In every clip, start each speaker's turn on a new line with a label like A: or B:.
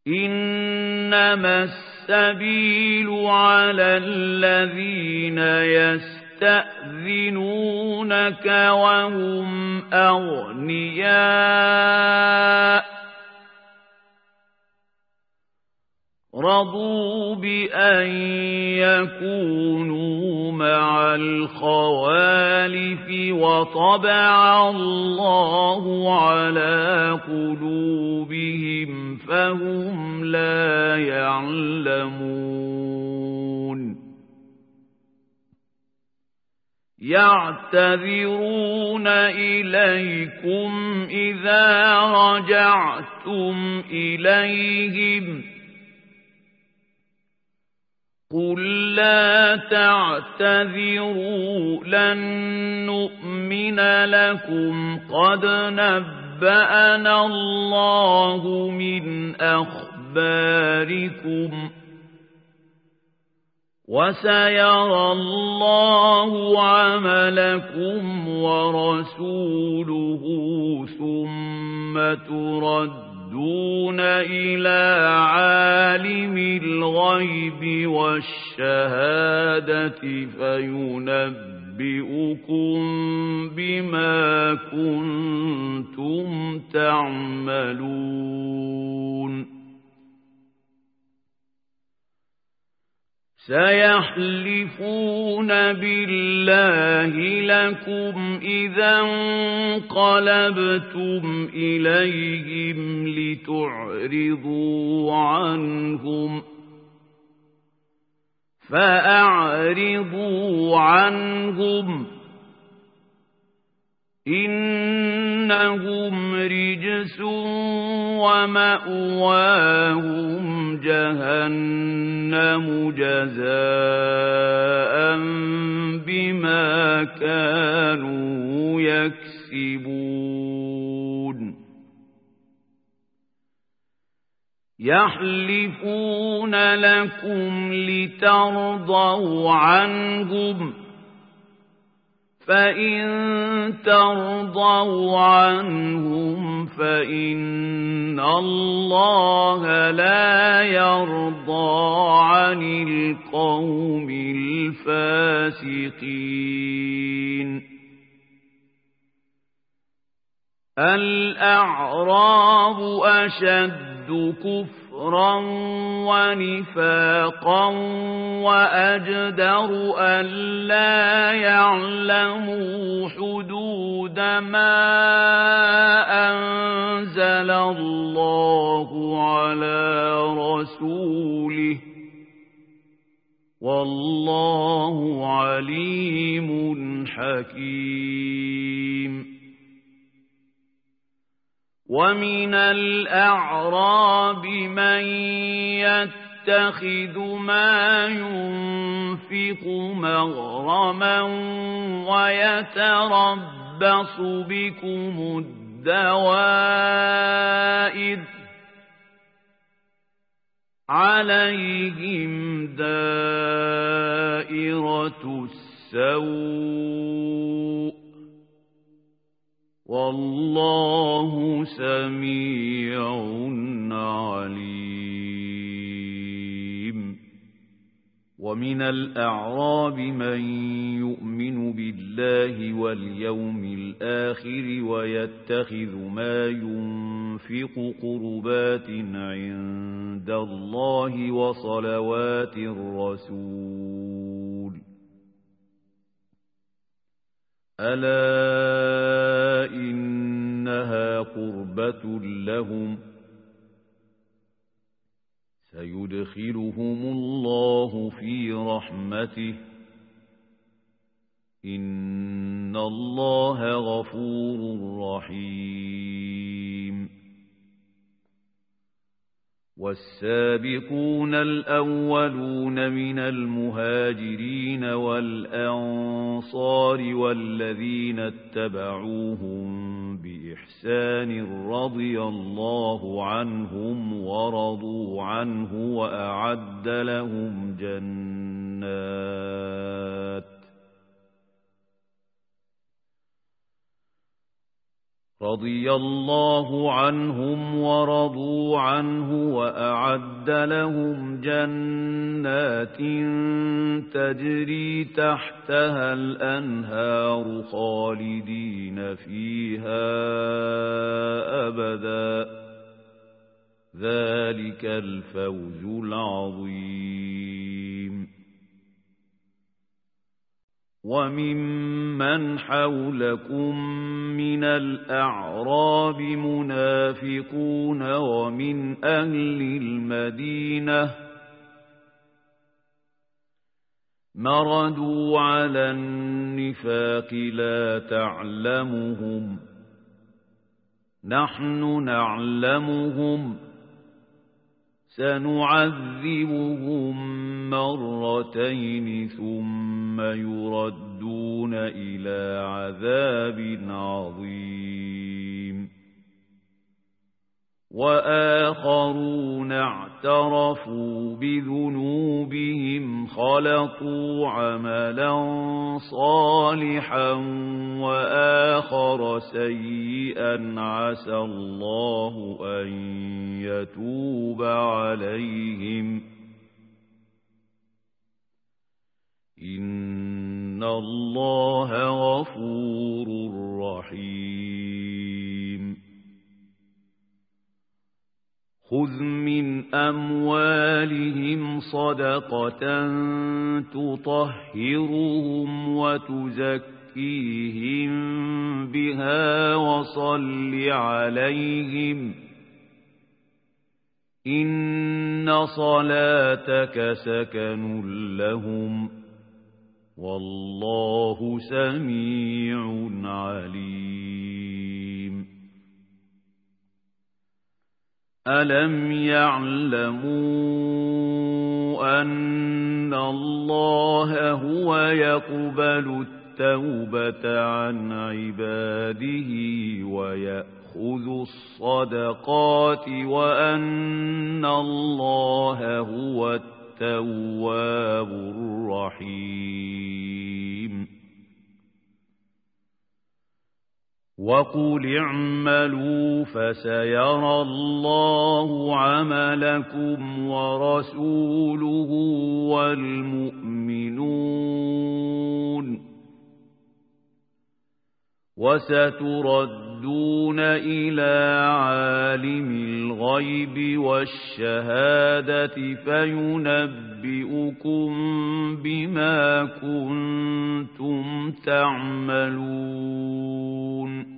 A: إنما السبيل على الذين يستأذنونك وهم أغنياء رضوا بأن يكونوا مع الخوالف وطبع الله على قلوبهم فهم لا يعلمون يعتذرون إليكم إذا رجعتم إليهم قل لا تعتذروا لن نؤمن لكم قد نبأنا الله من أخباركم وسيرى الله عملكم ورسوله ثم تردون إلى عالم الغيب والشهادة فينبئكم بما كنتم تعملون سيحلفون بالله لكم إذا انقلبتم إليهم لتعرضوا عنهم فأعرضوا عنهم إنهم رجس ومأواهم جهنم جزاء بما كانوا يكسبون يحلفون لكم لترضوا عنهم فإن ترضوا عنهم فإن الله لا يرضى عن القوم الفاسقين الأعراب أشد كفرا ونفاقا وأجدر ألا يعلموا حدود ما أنزل الله على رسوله والله عليم حكيم ومن الأعراب من يتخذ ما ينفق مغرما ويتربص بكم الدوائر عليهم دائرة السوء والله سميع عليم ومن الأعراب من يؤمن بالله واليوم الآخر ويتخذ ما ينفق قربات عند الله وصلوات الرسول ألا إنها قربة لهم سيدخلهم الله في رحمته إن الله غفور رحيم والسابقون الأولون من المهاجرين والأنصار والذين اتبعوهم بإحسان رضي الله عنهم ورضوا عنه وأعد لهم رضي الله عنهم ورضوا عنه وأعد لهم جنات تجري تحتها الأنهار خالدين فيها أبدا ذلك الفوز العظيم وممن حولكم من الأعراب منافقون ومن أهل المدينة مردوا على النفاق لا تعلمهم نحن نعلمهم سنعذبهم مرتين ثم يردون إلى عذاب عظيم وآخرون اعترفوا بذنوبهم خلطوا عملا صالحا وآخر سيئا عسى الله أن يتوب عليهم إن الله غفور رحيم خذ من أموالهم صدقة تطهرهم وتزكيهم بها وصل عليهم إن صلاتك سكن لهم والله سميع عليم ألم يعلموا أن الله هو يقبل التوبة عن عباده ويأخذ الصدقات وأن الله هو التواب الرحيم وقل اعملوا فسيرى الله عملكم ورسوله والمؤمنون وستردون إلى عالم الغيب والشهادة فينبئكم بما كنتم تعملون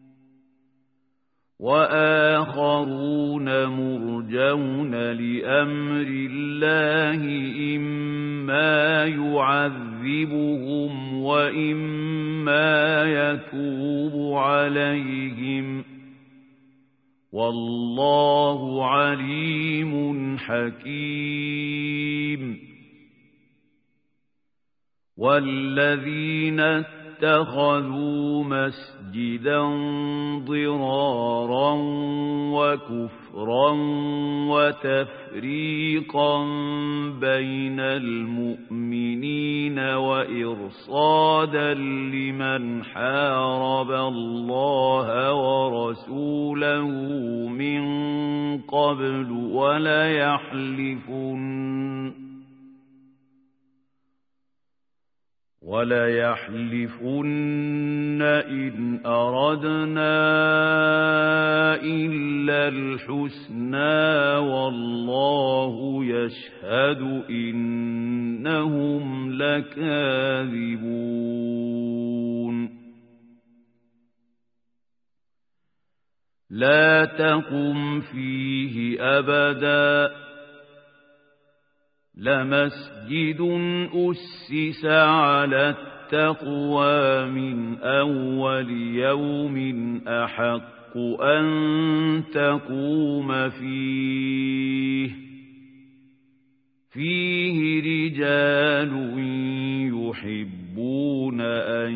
A: وآخرون مرجون لأمر الله إما يعذبهم وإما يتوب عليهم والله عليم حكيم والذين اتخذوا مسجدا ضرارا وكفرا وتفريقا بين المؤمنين وإرصادا لمن حارب الله ورسوله من قبل وليحلفن إن أردنا إلا الحسنى والله يشهد إنهم لكاذبون لا تقم فيه أبدا لمسجد أسس على التقوى من أول يوم أحق أن تقوم فيه رجال يحبون أن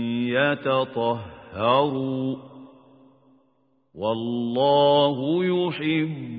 A: يتطهروا والله يحب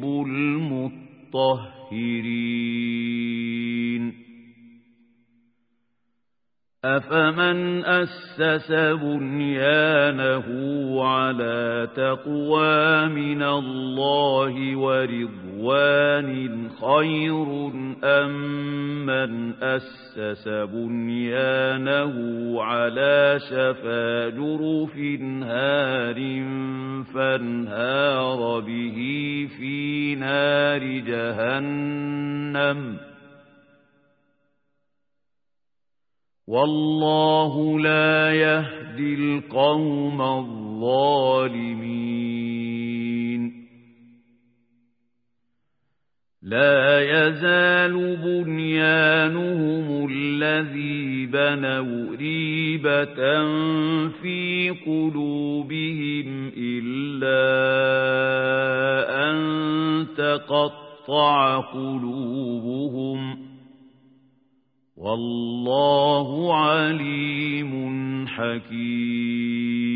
A: المطهرين أفمن أسس بنيانه على تقوى من الله ورضوان خير أم من أسس بنيانه على شفا جرف هار فانهار به في نار جهنم والله لا يهدي القوم الظالمين لا يزال بنيانهم الذي بنوا ريبة في قلوبهم إلا أن تقطع قلوبهم والله عليم حكيم